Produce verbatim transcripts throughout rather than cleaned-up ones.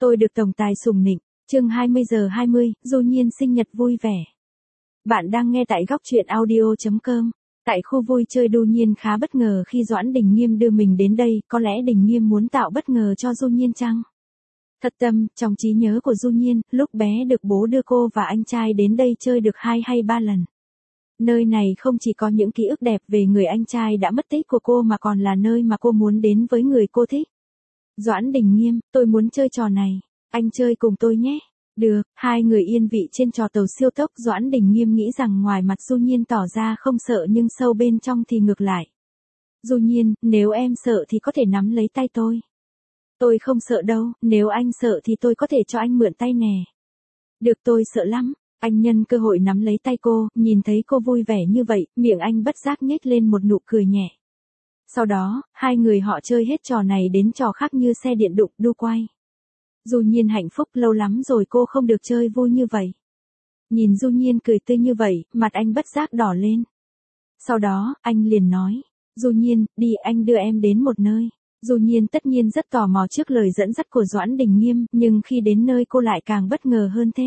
Tôi được tổng tài sủng nịnh. Chương hai mươi giờ hai mươi, Du Nhiên sinh nhật vui vẻ. Bạn đang nghe tại góc truyện audio chấm com. Tại khu vui chơi Du Nhiên khá bất ngờ khi Doãn Đình Nghiêm đưa mình đến đây, có lẽ Đình Nghiêm muốn tạo bất ngờ cho Du Nhiên chăng? Thật tâm, trong trí nhớ của Du Nhiên, lúc bé được bố đưa cô và anh trai đến đây chơi được hai hay ba lần. Nơi này không chỉ có những ký ức đẹp về người anh trai đã mất tích của cô mà còn là nơi mà cô muốn đến với người cô thích. Doãn Đình Nghiêm, tôi muốn chơi trò này. Anh chơi cùng tôi nhé. Được, hai người yên vị trên trò tàu siêu tốc. Doãn Đình Nghiêm nghĩ rằng ngoài mặt Du Nhiên tỏ ra không sợ nhưng sâu bên trong thì ngược lại. Du Nhiên, nếu em sợ thì có thể nắm lấy tay tôi. Tôi không sợ đâu, nếu anh sợ thì tôi có thể cho anh mượn tay nè. Được, tôi sợ lắm. Anh nhân cơ hội nắm lấy tay cô, nhìn thấy cô vui vẻ như vậy, miệng anh bất giác nhếch lên một nụ cười nhẹ. Sau đó, hai người họ chơi hết trò này đến trò khác như xe điện đụng, đu quay. Du Nhiên hạnh phúc, lâu lắm rồi cô không được chơi vui như vậy. Nhìn Du Nhiên cười tươi như vậy, mặt anh bất giác đỏ lên. Sau đó, anh liền nói, Du Nhiên, đi anh đưa em đến một nơi. Du Nhiên tất nhiên rất tò mò trước lời dẫn dắt của Doãn Đình Nghiêm, nhưng khi đến nơi cô lại càng bất ngờ hơn thế.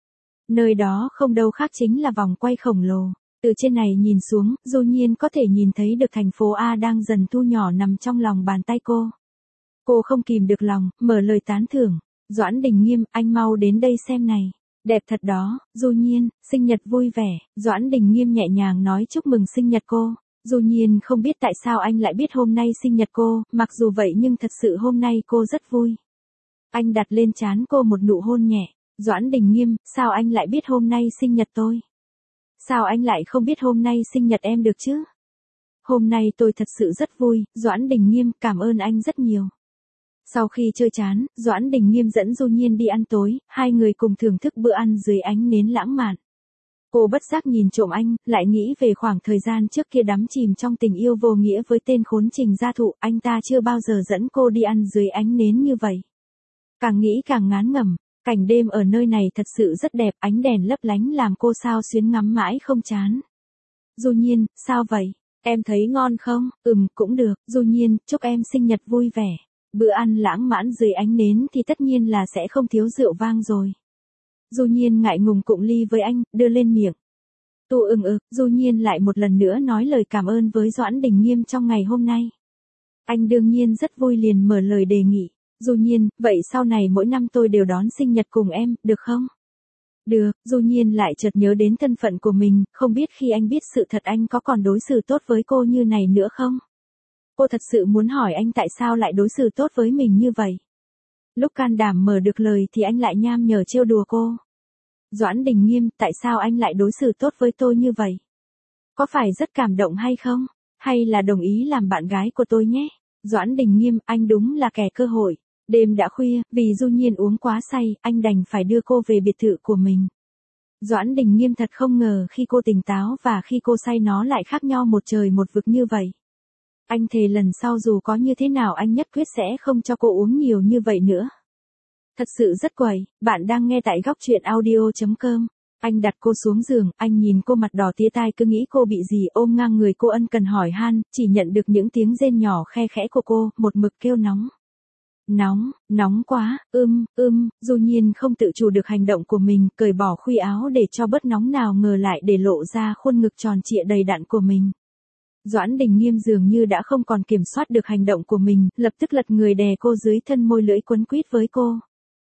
Nơi đó không đâu khác chính là vòng quay khổng lồ. Từ trên này nhìn xuống, Du Nhiên có thể nhìn thấy được thành phố A đang dần thu nhỏ nằm trong lòng bàn tay cô. Cô không kìm được lòng, mở lời tán thưởng. Doãn Đình Nghiêm, anh mau đến đây xem này. Đẹp thật đó. Du Nhiên, sinh nhật vui vẻ. Doãn Đình Nghiêm nhẹ nhàng nói chúc mừng sinh nhật cô. Du Nhiên không biết tại sao anh lại biết hôm nay sinh nhật cô, mặc dù vậy nhưng thật sự hôm nay cô rất vui. Anh đặt lên trán cô một nụ hôn nhẹ. Doãn Đình Nghiêm, sao anh lại biết hôm nay sinh nhật tôi? Sao anh lại không biết hôm nay sinh nhật em được chứ? Hôm nay tôi thật sự rất vui. Doãn Đình Nghiêm, cảm ơn anh rất nhiều. Sau khi chơi chán, Doãn Đình Nghiêm dẫn Du Nhiên đi ăn tối, hai người cùng thưởng thức bữa ăn dưới ánh nến lãng mạn. Cô bất giác nhìn trộm anh, lại nghĩ về khoảng thời gian trước kia đắm chìm trong tình yêu vô nghĩa với tên khốn Trình Gia Thụ, anh ta chưa bao giờ dẫn cô đi ăn dưới ánh nến như vậy. Càng nghĩ càng ngán ngẩm, cảnh đêm ở nơi này thật sự rất đẹp, ánh đèn lấp lánh làm cô sao xuyến ngắm mãi không chán. Du Nhiên, sao vậy? Em thấy ngon không? Ừm, cũng được. Du Nhiên, chúc em sinh nhật vui vẻ. Bữa ăn lãng mạn dưới ánh nến thì tất nhiên là sẽ không thiếu rượu vang rồi. Du Nhiên ngại ngùng cụng ly với anh, đưa lên miệng. Tu ưng ực, Du Nhiên lại một lần nữa nói lời cảm ơn với Doãn Đình Nghiêm trong ngày hôm nay. Anh đương nhiên rất vui liền mở lời đề nghị. Du Nhiên, vậy sau này mỗi năm tôi đều đón sinh nhật cùng em, được không? Được. Du Nhiên lại chợt nhớ đến thân phận của mình, không biết khi anh biết sự thật anh có còn đối xử tốt với cô như này nữa không? Cô thật sự muốn hỏi anh tại sao lại đối xử tốt với mình như vậy. Lúc can đảm mở được lời thì anh lại nham nhở trêu đùa cô. Doãn Đình Nghiêm, tại sao anh lại đối xử tốt với tôi như vậy? Có phải rất cảm động hay không? Hay là đồng ý làm bạn gái của tôi nhé? Doãn Đình Nghiêm, anh đúng là kẻ cơ hội. Đêm đã khuya, vì Du Nhiên uống quá say, anh đành phải đưa cô về biệt thự của mình. Doãn Đình Nghiêm thật không ngờ khi cô tỉnh táo và khi cô say nó lại khác nhau một trời một vực như vậy. Anh thề lần sau dù có như thế nào anh nhất quyết sẽ không cho cô uống nhiều như vậy nữa. Thật sự rất quẩy. Bạn đang nghe tại góc truyện audio chấm com. Anh đặt cô xuống giường, anh nhìn cô mặt đỏ tía tai cứ nghĩ cô bị gì, ôm ngang người cô ân cần hỏi han, chỉ nhận được những tiếng rên nhỏ khe khẽ của cô, một mực kêu nóng. Nóng, nóng quá, ưm, ưm, Du Nhiên không tự chủ được hành động của mình, cởi bỏ khuy áo để cho bớt nóng nào ngờ lại để lộ ra khuôn ngực tròn trịa đầy đặn của mình. Doãn Đình Nghiêm dường như đã không còn kiểm soát được hành động của mình, lập tức lật người đè cô dưới thân, môi lưỡi quấn quýt với cô.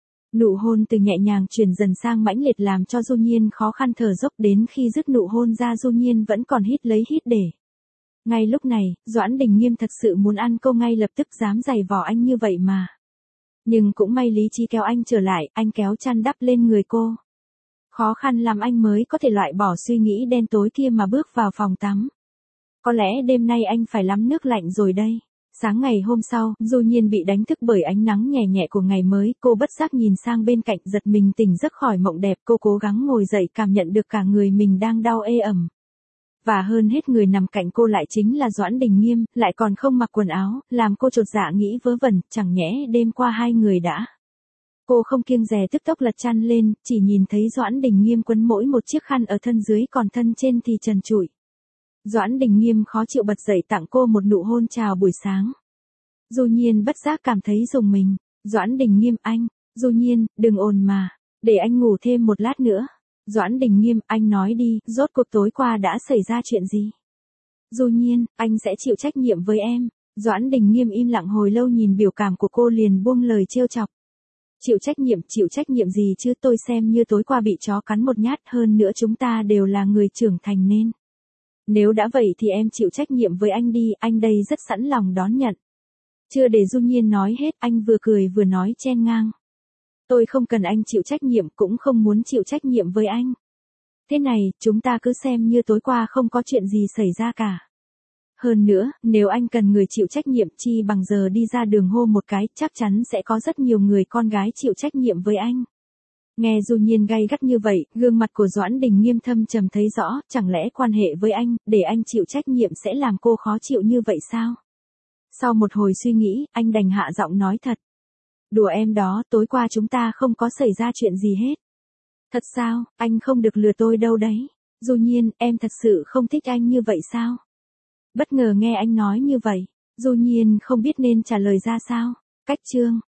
Nụ hôn từ nhẹ nhàng chuyển dần sang mãnh liệt làm cho Du Nhiên khó khăn thở dốc, đến khi dứt nụ hôn ra Du Nhiên vẫn còn hít lấy hít để. Ngay lúc này, Doãn Đình Nghiêm thật sự muốn ăn cô ngay lập tức, dám giày vò anh như vậy mà. Nhưng cũng may lý trí kéo anh trở lại, anh kéo chăn đắp lên người cô. Khó khăn lắm anh mới có thể loại bỏ suy nghĩ đen tối kia mà bước vào phòng tắm. Có lẽ đêm nay anh phải lắm nước lạnh rồi đây. Sáng ngày hôm sau, Du Nhiên bị đánh thức bởi ánh nắng nhẹ nhẹ của ngày mới, cô bất giác nhìn sang bên cạnh, giật mình tỉnh giấc khỏi mộng đẹp, cô cố gắng ngồi dậy cảm nhận được cả người mình đang đau ê ẩm. Và hơn hết người nằm cạnh cô lại chính là Doãn Đình Nghiêm, lại còn không mặc quần áo, làm cô chột dạ nghĩ vớ vẩn, chẳng nhẽ đêm qua hai người đã. Cô không kiêng dè tức tốc lật chăn lên, chỉ nhìn thấy Doãn Đình Nghiêm quấn mỗi một chiếc khăn ở thân dưới còn thân trên thì trần trụi. Doãn Đình Nghiêm khó chịu bật dậy tặng cô một nụ hôn chào buổi sáng. Du Nhiên bất giác cảm thấy rùng mình. Doãn Đình Nghiêm, anh. Du Nhiên, đừng ồn mà, để anh ngủ thêm một lát nữa. Doãn Đình Nghiêm, anh nói đi, rốt cuộc tối qua đã xảy ra chuyện gì? Du Nhiên, anh sẽ chịu trách nhiệm với em. Doãn Đình Nghiêm im lặng hồi lâu nhìn biểu cảm của cô liền buông lời trêu chọc. Chịu trách nhiệm, chịu trách nhiệm gì chứ, tôi xem như tối qua bị chó cắn một nhát, hơn nữa chúng ta đều là người trưởng thành nên. Nếu đã vậy thì em chịu trách nhiệm với anh đi, anh đây rất sẵn lòng đón nhận. Chưa để Du Nhiên nói hết, anh vừa cười vừa nói chen ngang. Tôi không cần anh chịu trách nhiệm, cũng không muốn chịu trách nhiệm với anh. Thế này, chúng ta cứ xem như tối qua không có chuyện gì xảy ra cả. Hơn nữa, nếu anh cần người chịu trách nhiệm chi bằng giờ đi ra đường hô một cái, chắc chắn sẽ có rất nhiều người con gái chịu trách nhiệm với anh. Nghe Du Nhiên gay gắt như vậy, gương mặt của Doãn Đình Nghiêm thâm trầm thấy rõ, chẳng lẽ quan hệ với anh, để anh chịu trách nhiệm sẽ làm cô khó chịu như vậy sao? Sau một hồi suy nghĩ, anh đành hạ giọng nói thật. Đùa em đó, tối qua chúng ta không có xảy ra chuyện gì hết. Thật sao, anh không được lừa tôi đâu đấy. Du Nhiên, em thật sự không thích anh như vậy sao? Bất ngờ nghe anh nói như vậy, Du Nhiên không biết nên trả lời ra sao. Cách chương